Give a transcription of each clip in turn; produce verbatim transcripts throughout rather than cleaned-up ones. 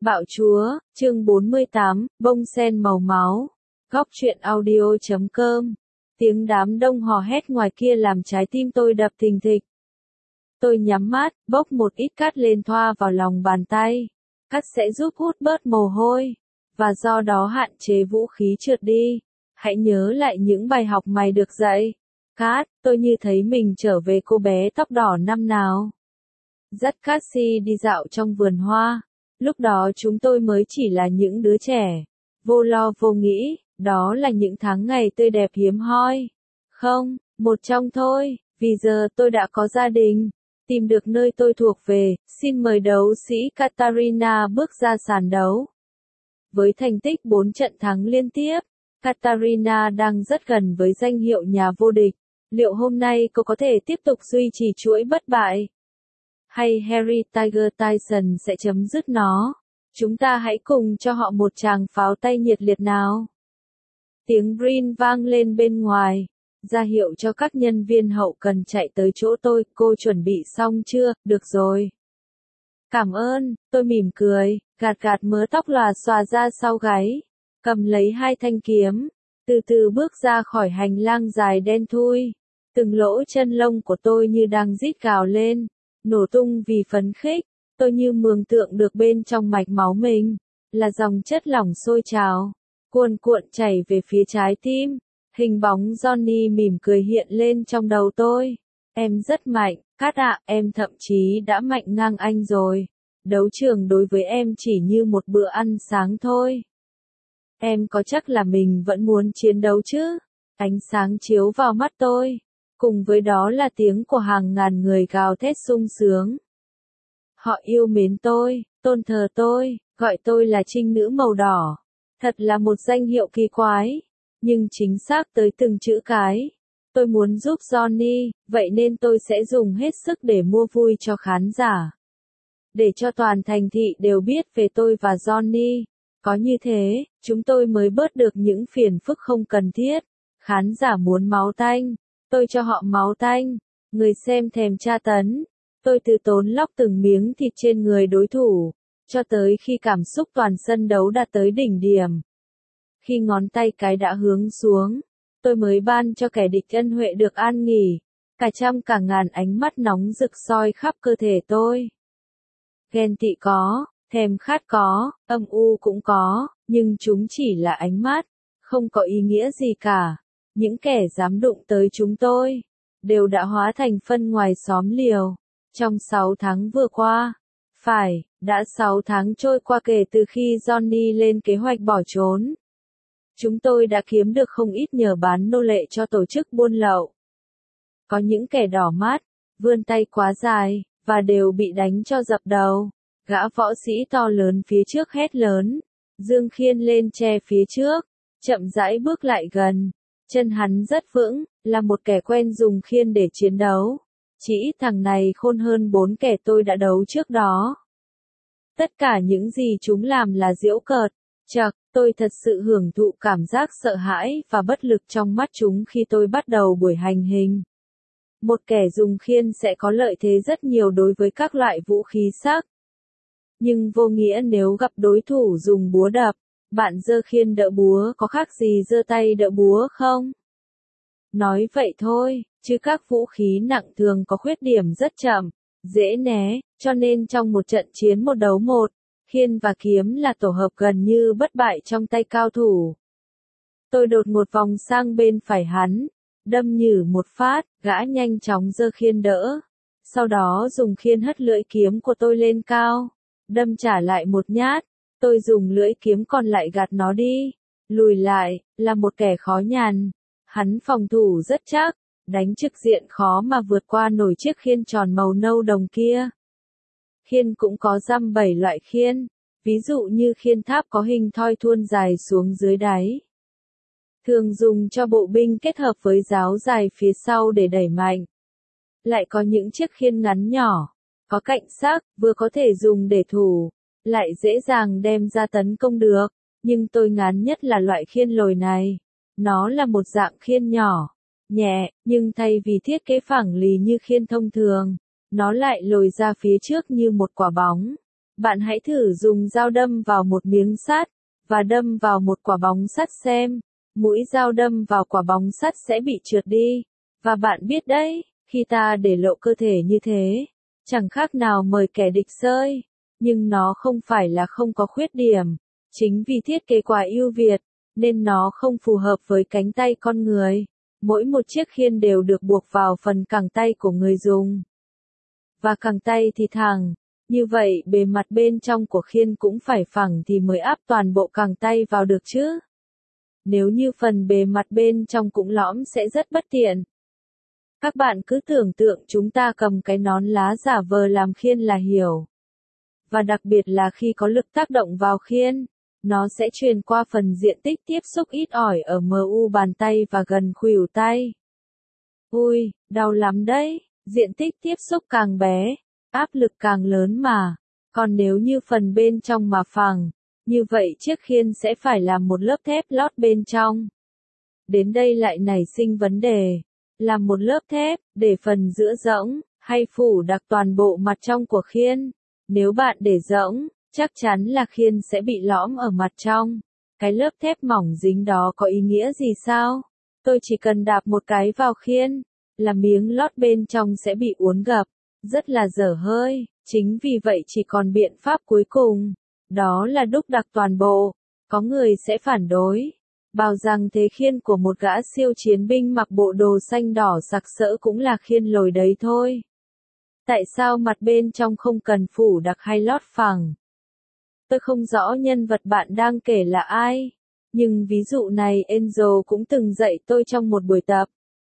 Bạo chúa, chương bốn mươi tám, bông sen màu máu. Góc truyện audio chấm com. Tiếng đám đông hò hét ngoài kia làm trái tim tôi đập thình thịch. Tôi nhắm mắt, bốc một ít cát lên thoa vào lòng bàn tay. Cát sẽ giúp hút bớt mồ hôi, và do đó hạn chế vũ khí trượt đi. Hãy nhớ lại những bài học mày được dạy. Cát, tôi như thấy mình trở về cô bé tóc đỏ năm nào. Dắt Cassie đi dạo trong vườn hoa. Lúc đó chúng tôi mới chỉ là những đứa trẻ, vô lo vô nghĩ, đó là những tháng ngày tươi đẹp hiếm hoi. Không, một trong thôi, vì giờ tôi đã có gia đình, tìm được nơi tôi thuộc về, xin mời đấu sĩ Katarina bước ra sàn đấu. Với thành tích bốn trận thắng liên tiếp, Katarina đang rất gần với danh hiệu nhà vô địch. Liệu hôm nay cô có thể tiếp tục duy trì chuỗi bất bại? Hay Harry Tiger Tyson sẽ chấm dứt nó? Chúng ta hãy cùng cho họ một tràng pháo tay nhiệt liệt nào. Tiếng green vang lên bên ngoài, ra hiệu cho các nhân viên hậu cần chạy tới chỗ tôi. Cô chuẩn bị xong chưa? Được rồi. Cảm ơn, tôi mỉm cười, gạt gạt mớ tóc lòa xòa ra sau gáy, cầm lấy hai thanh kiếm, từ từ bước ra khỏi hành lang dài đen thui. Từng lỗ chân lông của tôi như đang rít gào lên, nổ tung vì phấn khích. Tôi như mường tượng được bên trong mạch máu mình là dòng chất lỏng sôi trào, cuồn cuộn chảy về phía trái tim. Hình bóng Johnny mỉm cười hiện lên trong đầu tôi. Em rất mạnh, Cát ạ, em thậm chí đã mạnh ngang anh rồi. Đấu trường đối với em chỉ như một bữa ăn sáng thôi. Em có chắc là mình vẫn muốn chiến đấu chứ? Ánh sáng chiếu vào mắt tôi, cùng với đó là tiếng của hàng ngàn người gào thét sung sướng. Họ yêu mến tôi, tôn thờ tôi, gọi tôi là trinh nữ màu đỏ. Thật là một danh hiệu kỳ quái, nhưng chính xác tới từng chữ cái. Tôi muốn giúp Johnny, vậy nên tôi sẽ dùng hết sức để mua vui cho khán giả. Để cho toàn thành thị đều biết về tôi và Johnny. Có như thế, chúng tôi mới bớt được những phiền phức không cần thiết. Khán giả muốn máu tanh, tôi cho họ máu tanh. Người xem thèm tra tấn, tôi từ tốn lóc từng miếng thịt trên người đối thủ, cho tới khi cảm xúc toàn sân đấu đạt tới đỉnh điểm. Khi ngón tay cái đã hướng xuống, tôi mới ban cho kẻ địch ân huệ được an nghỉ. Cả trăm cả ngàn ánh mắt nóng rực soi khắp cơ thể tôi. Ghen tị có, thèm khát có, âm u cũng có, nhưng chúng chỉ là ánh mắt, không có ý nghĩa gì cả. Những kẻ dám đụng tới chúng tôi đều đã hóa thành phân ngoài xóm liều. Trong sáu tháng vừa qua, phải, đã sáu tháng trôi qua kể từ khi Johnny lên kế hoạch bỏ trốn. Chúng tôi đã kiếm được không ít nhờ bán nô lệ cho tổ chức buôn lậu. Có những kẻ đỏ mắt, vươn tay quá dài, và đều bị đánh cho dập đầu. Gã võ sĩ to lớn phía trước hét lớn, giương khiên lên che phía trước, chậm rãi bước lại gần. Chân hắn rất vững, là một kẻ quen dùng khiên để chiến đấu. Chỉ ít thằng này khôn hơn bốn kẻ tôi đã đấu trước đó. Tất cả những gì chúng làm là giễu cợt. Chậc, tôi thật sự hưởng thụ cảm giác sợ hãi và bất lực trong mắt chúng khi tôi bắt đầu buổi hành hình. Một kẻ dùng khiên sẽ có lợi thế rất nhiều đối với các loại vũ khí sắc. Nhưng vô nghĩa nếu gặp đối thủ dùng búa đập. Bạn giơ khiên đỡ búa có khác gì giơ tay đỡ búa không? Nói vậy thôi, chứ các vũ khí nặng thường có khuyết điểm rất chậm, dễ né, cho nên trong một trận chiến một đấu một, khiên và kiếm là tổ hợp gần như bất bại trong tay cao thủ. Tôi đột một vòng sang bên phải hắn, đâm nhử một phát, gã nhanh chóng giơ khiên đỡ. Sau đó dùng khiên hất lưỡi kiếm của tôi lên cao, đâm trả lại một nhát. Tôi dùng lưỡi kiếm còn lại gạt nó đi, lùi lại, là một kẻ khó nhằn. Hắn phòng thủ rất chắc, đánh trực diện khó mà vượt qua nổi chiếc khiên tròn màu nâu đồng kia. Khiên cũng có dăm bảy loại khiên, ví dụ như khiên tháp có hình thoi thuôn dài xuống dưới đáy. Thường dùng cho bộ binh kết hợp với giáo dài phía sau để đẩy mạnh. Lại có những chiếc khiên ngắn nhỏ, có cạnh sắc, vừa có thể dùng để thủ, lại dễ dàng đem ra tấn công được. Nhưng tôi ngán nhất là loại khiên lồi này. Nó là một dạng khiên nhỏ, nhẹ, nhưng thay vì thiết kế phẳng lì như khiên thông thường, nó lại lồi ra phía trước như một quả bóng. Bạn hãy thử dùng dao đâm vào một miếng sắt, và đâm vào một quả bóng sắt xem. Mũi dao đâm vào quả bóng sắt sẽ bị trượt đi. Và bạn biết đấy, khi ta để lộ cơ thể như thế, chẳng khác nào mời kẻ địch sơi. Nhưng nó không phải là không có khuyết điểm. Chính vì thiết kế quá ưu việt, nên nó không phù hợp với cánh tay con người. Mỗi một chiếc khiên đều được buộc vào phần cẳng tay của người dùng. Và cẳng tay thì thẳng. Như vậy bề mặt bên trong của khiên cũng phải phẳng thì mới áp toàn bộ cẳng tay vào được chứ. Nếu như phần bề mặt bên trong cũng lõm sẽ rất bất tiện. Các bạn cứ tưởng tượng chúng ta cầm cái nón lá giả vờ làm khiên là hiểu. Và đặc biệt là khi có lực tác động vào khiên, nó sẽ truyền qua phần diện tích tiếp xúc ít ỏi ở em u bàn tay và gần khuỷu tay. Ui, đau lắm đấy, diện tích tiếp xúc càng bé, áp lực càng lớn mà. Còn nếu như phần bên trong mà phẳng, như vậy chiếc khiên sẽ phải làm một lớp thép lót bên trong. Đến đây lại nảy sinh vấn đề, làm một lớp thép, để phần giữa rỗng, hay phủ đặc toàn bộ mặt trong của khiên. Nếu bạn để rỗng, chắc chắn là khiên sẽ bị lõm ở mặt trong. Cái lớp thép mỏng dính đó có ý nghĩa gì sao? Tôi chỉ cần đạp một cái vào khiên, là miếng lót bên trong sẽ bị uốn gập, rất là dở hơi. Chính vì vậy chỉ còn biện pháp cuối cùng, đó là đúc đặc toàn bộ. Có người sẽ phản đối, bảo rằng thế khiên của một gã siêu chiến binh mặc bộ đồ xanh đỏ sặc sỡ cũng là khiên lồi đấy thôi. Tại sao mặt bên trong không cần phủ đặc hay lót phẳng? Tôi không rõ nhân vật bạn đang kể là ai, nhưng ví dụ này Angel cũng từng dạy tôi trong một buổi tập.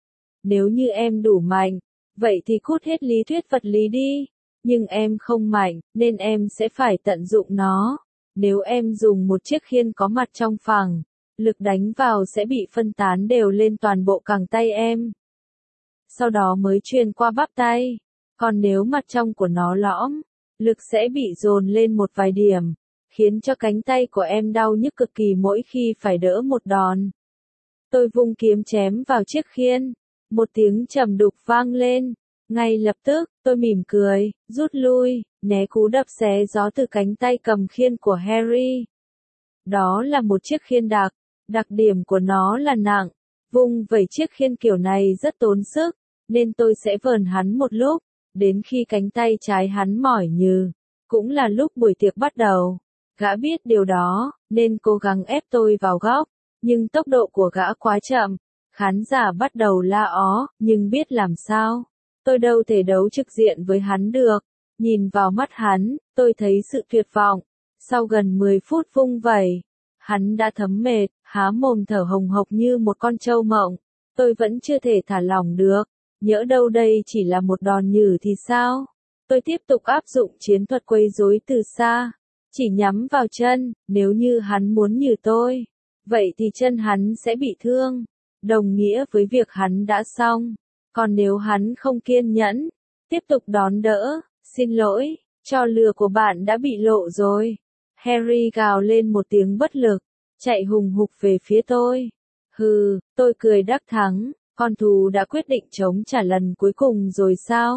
Nếu như em đủ mạnh, vậy thì cút hết lý thuyết vật lý đi, nhưng em không mạnh, nên em sẽ phải tận dụng nó. Nếu em dùng một chiếc khiên có mặt trong phẳng, lực đánh vào sẽ bị phân tán đều lên toàn bộ cẳng tay em. Sau đó mới truyền qua bắp tay. Còn nếu mặt trong của nó lõm, lực sẽ bị dồn lên một vài điểm, khiến cho cánh tay của em đau nhức cực kỳ mỗi khi phải đỡ một đòn. Tôi vung kiếm chém vào chiếc khiên, một tiếng trầm đục vang lên. Ngay lập tức, tôi mỉm cười, rút lui, né cú đập xé gió từ cánh tay cầm khiên của Harry. Đó là một chiếc khiên đặc, đặc điểm của nó là nặng, vung vẩy chiếc khiên kiểu này rất tốn sức, nên tôi sẽ vờn hắn một lúc, đến khi cánh tay trái hắn mỏi nhừ. Cũng là lúc buổi tiệc bắt đầu. Gã biết điều đó, nên cố gắng ép tôi vào góc, nhưng tốc độ của gã quá chậm. Khán giả bắt đầu la ó, nhưng biết làm sao. Tôi đâu thể đấu trực diện với hắn được. Nhìn vào mắt hắn, tôi thấy sự tuyệt vọng. Sau gần mười phút vung vẩy, hắn đã thấm mệt, há mồm thở hồng hộc như một con trâu mộng. Tôi vẫn chưa thể thả lỏng được. Nhỡ đâu đây chỉ là một đòn nhử thì sao? Tôi tiếp tục áp dụng chiến thuật quấy rối từ xa. Chỉ nhắm vào chân, nếu như hắn muốn nhử tôi. Vậy thì chân hắn sẽ bị thương. Đồng nghĩa với việc hắn đã xong. Còn nếu hắn không kiên nhẫn, tiếp tục đón đỡ, xin lỗi, trò lừa của bạn đã bị lộ rồi. Harry gào lên một tiếng bất lực, chạy hùng hục về phía tôi. Hừ, tôi cười đắc thắng. Con thú đã quyết định chống trả lần cuối cùng rồi sao?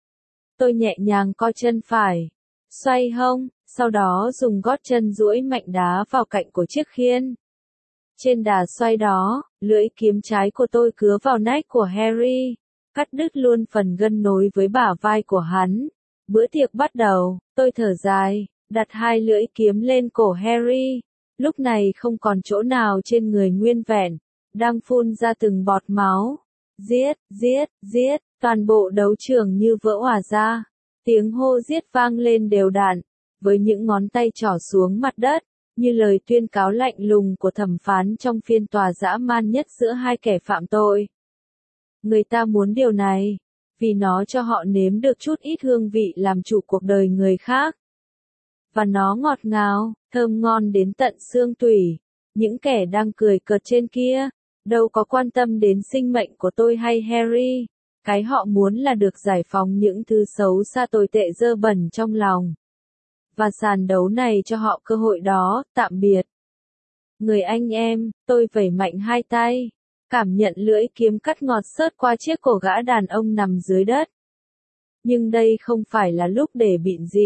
Tôi nhẹ nhàng co chân phải, xoay hông, sau đó dùng gót chân duỗi mạnh đá vào cạnh của chiếc khiên. Trên đà xoay đó, lưỡi kiếm trái của tôi cứa vào nách của Harry, cắt đứt luôn phần gân nối với bả vai của hắn. Bữa tiệc bắt đầu, tôi thở dài, đặt hai lưỡi kiếm lên cổ Harry. Lúc này không còn chỗ nào trên người nguyên vẹn, đang phun ra từng bọt máu. Giết, giết, giết, toàn bộ đấu trường như vỡ òa ra. Tiếng hô giết vang lên đều đặn, với những ngón tay trỏ xuống mặt đất, như lời tuyên cáo lạnh lùng của thẩm phán trong phiên tòa dã man nhất giữa hai kẻ phạm tội. Người ta muốn điều này, vì nó cho họ nếm được chút ít hương vị làm chủ cuộc đời người khác. Và nó ngọt ngào, thơm ngon đến tận xương tủy. Những kẻ đang cười cợt trên kia, đâu có quan tâm đến sinh mệnh của tôi hay Harry. Cái họ muốn là được giải phóng những thứ xấu xa tồi tệ dơ bẩn trong lòng. Và sàn đấu này cho họ cơ hội đó, tạm biệt. Người anh em, tôi vẩy mạnh hai tay, cảm nhận lưỡi kiếm cắt ngọt xớt qua chiếc cổ gã đàn ông nằm dưới đất. Nhưng đây không phải là lúc để bịn rịn.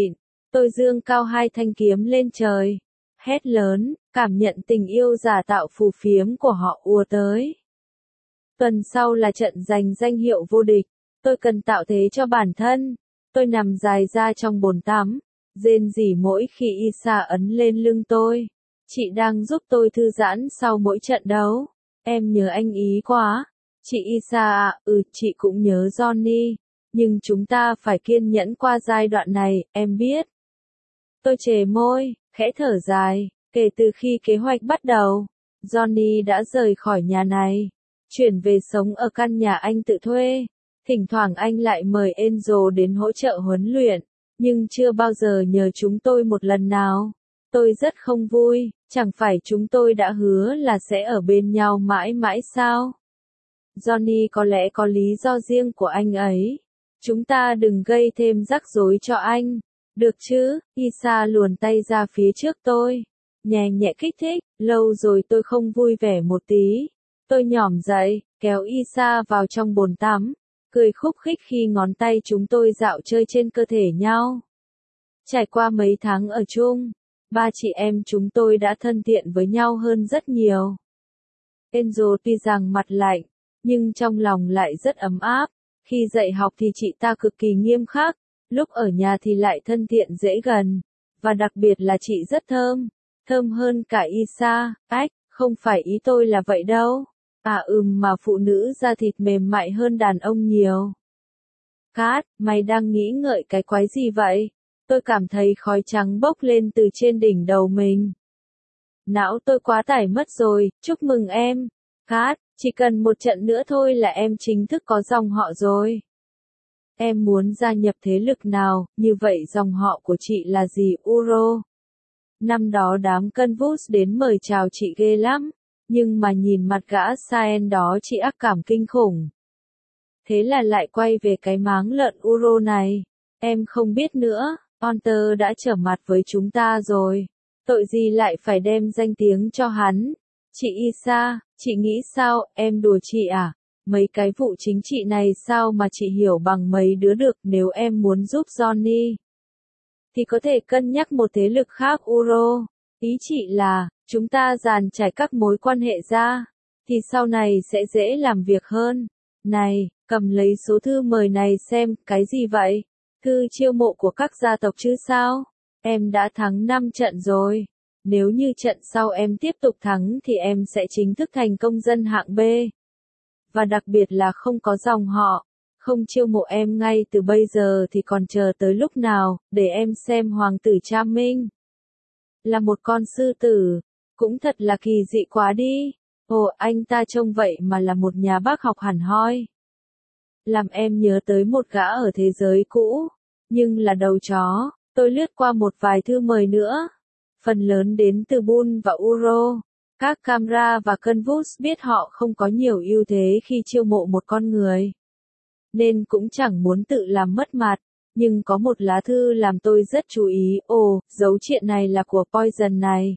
Tôi giương cao hai thanh kiếm lên trời. Hét lớn, cảm nhận tình yêu giả tạo phù phiếm của họ ùa tới. Tuần sau là trận giành danh hiệu vô địch. Tôi cần tạo thế cho bản thân. Tôi nằm dài ra trong bồn tắm. Rên rỉ mỗi khi Isa ấn lên lưng tôi. Chị đang giúp tôi thư giãn sau mỗi trận đấu. Em nhớ anh ý quá. Chị Isa à, ừ, chị cũng nhớ Johnny. Nhưng chúng ta phải kiên nhẫn qua giai đoạn này, em biết. Tôi chề môi, khẽ thở dài. Kể từ khi kế hoạch bắt đầu, Johnny đã rời khỏi nhà này. Chuyển về sống ở căn nhà anh tự thuê. Thỉnh thoảng anh lại mời Angel đến hỗ trợ huấn luyện. Nhưng chưa bao giờ nhờ chúng tôi một lần nào. Tôi rất không vui, chẳng phải chúng tôi đã hứa là sẽ ở bên nhau mãi mãi sao? Johnny có lẽ có lý do riêng của anh ấy. Chúng ta đừng gây thêm rắc rối cho anh. Được chứ? Isa luồn tay ra phía trước tôi. Nhẹ nhẹ kích thích, lâu rồi tôi không vui vẻ một tí. Tôi nhỏm dậy, kéo Isa vào trong bồn tắm. Cười khúc khích khi ngón tay chúng tôi dạo chơi trên cơ thể nhau. Trải qua mấy tháng ở chung, ba chị em chúng tôi đã thân thiện với nhau hơn rất nhiều. Angel tuy rằng mặt lạnh, nhưng trong lòng lại rất ấm áp. Khi dạy học thì chị ta cực kỳ nghiêm khắc, lúc ở nhà thì lại thân thiện dễ gần. Và đặc biệt là chị rất thơm, thơm hơn cả Isa. Ách, không phải ý tôi là vậy đâu. À ừm mà phụ nữ da thịt mềm mại hơn đàn ông nhiều. Cát, mày đang nghĩ ngợi cái quái gì vậy? Tôi cảm thấy khói trắng bốc lên từ trên đỉnh đầu mình. Não tôi quá tải mất rồi, chúc mừng em. Cát, chỉ cần một trận nữa thôi là em chính thức có dòng họ rồi. Em muốn gia nhập thế lực nào, như vậy dòng họ của chị là gì Uro? Năm đó đám Convulse đến mời chào chị ghê lắm, nhưng mà nhìn mặt gã Saen đó chị ác cảm kinh khủng. Thế là lại quay về cái máng lợn Uro này. Em không biết nữa, Hunter đã trở mặt với chúng ta rồi. Tội gì lại phải đem danh tiếng cho hắn. Chị Isa, chị nghĩ sao, em đùa chị à? Mấy cái vụ chính trị này sao mà chị hiểu bằng mấy đứa được. Nếu em muốn giúp Johnny thì có thể cân nhắc một thế lực khác Uro. Ý chị là, chúng ta dàn trải các mối quan hệ ra, thì sau này sẽ dễ làm việc hơn. Này, cầm lấy số thư mời này xem, cái gì vậy? Thư chiêu mộ của các gia tộc chứ sao? Em đã thắng năm trận rồi. Nếu như trận sau em tiếp tục thắng thì em sẽ chính thức thành công dân hạng B. Và đặc biệt là không có dòng họ. Không chiêu mộ em ngay từ bây giờ thì còn chờ tới lúc nào, để em xem hoàng tử Cha Minh. Là một con sư tử. Cũng thật là kỳ dị quá đi. Ồ, anh ta trông vậy mà là một nhà bác học hẳn hoi. Làm em nhớ tới một gã ở thế giới cũ. Nhưng là đầu chó. Tôi lướt qua một vài thư mời nữa. Phần lớn đến từ Bun và Uro. Các camera và Convulse biết họ không có nhiều ưu thế khi chiêu mộ một con người. Nên cũng chẳng muốn tự làm mất mặt. Nhưng có một lá thư làm tôi rất chú ý. Ồ, dấu triện này là của Poison này.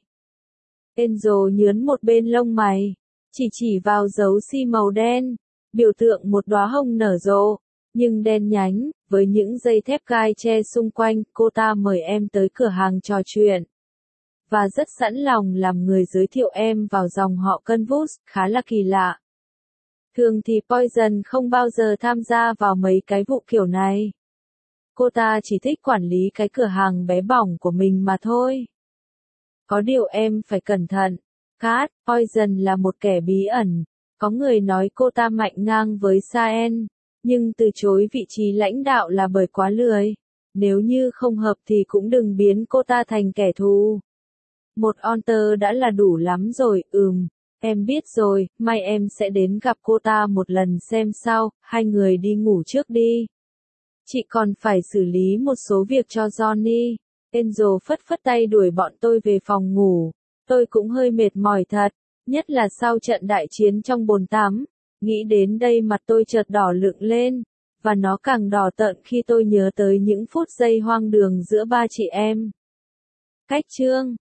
Angel nhướn một bên lông mày. Chỉ chỉ vào dấu xi màu đen. Biểu tượng một đóa hồng nở rộ. Nhưng đen nhánh, với những dây thép gai che xung quanh. Cô ta mời em tới cửa hàng trò chuyện. Và rất sẵn lòng làm người giới thiệu em vào dòng họ Convulse, khá là kỳ lạ. Thường thì Poison không bao giờ tham gia vào mấy cái vụ kiểu này. Cô ta chỉ thích quản lý cái cửa hàng bé bỏng của mình mà thôi. Có điều em phải cẩn thận. Kat, Poison là một kẻ bí ẩn. Có người nói cô ta mạnh ngang với Saen, nhưng từ chối vị trí lãnh đạo là bởi quá lười. Nếu như không hợp thì cũng đừng biến cô ta thành kẻ thù. Một Hunter đã là đủ lắm rồi, ừm. Em biết rồi, mai em sẽ đến gặp cô ta một lần xem sao, hai người đi ngủ trước đi. Chị còn phải xử lý một số việc cho Johnny. Angel phất phất tay đuổi bọn tôi về phòng ngủ. Tôi cũng hơi mệt mỏi thật, nhất là sau trận đại chiến trong bồn tắm. Nghĩ đến đây mặt tôi chợt đỏ lựng lên, và nó càng đỏ tợn khi tôi nhớ tới những phút giây hoang đường giữa ba chị em. Cách chương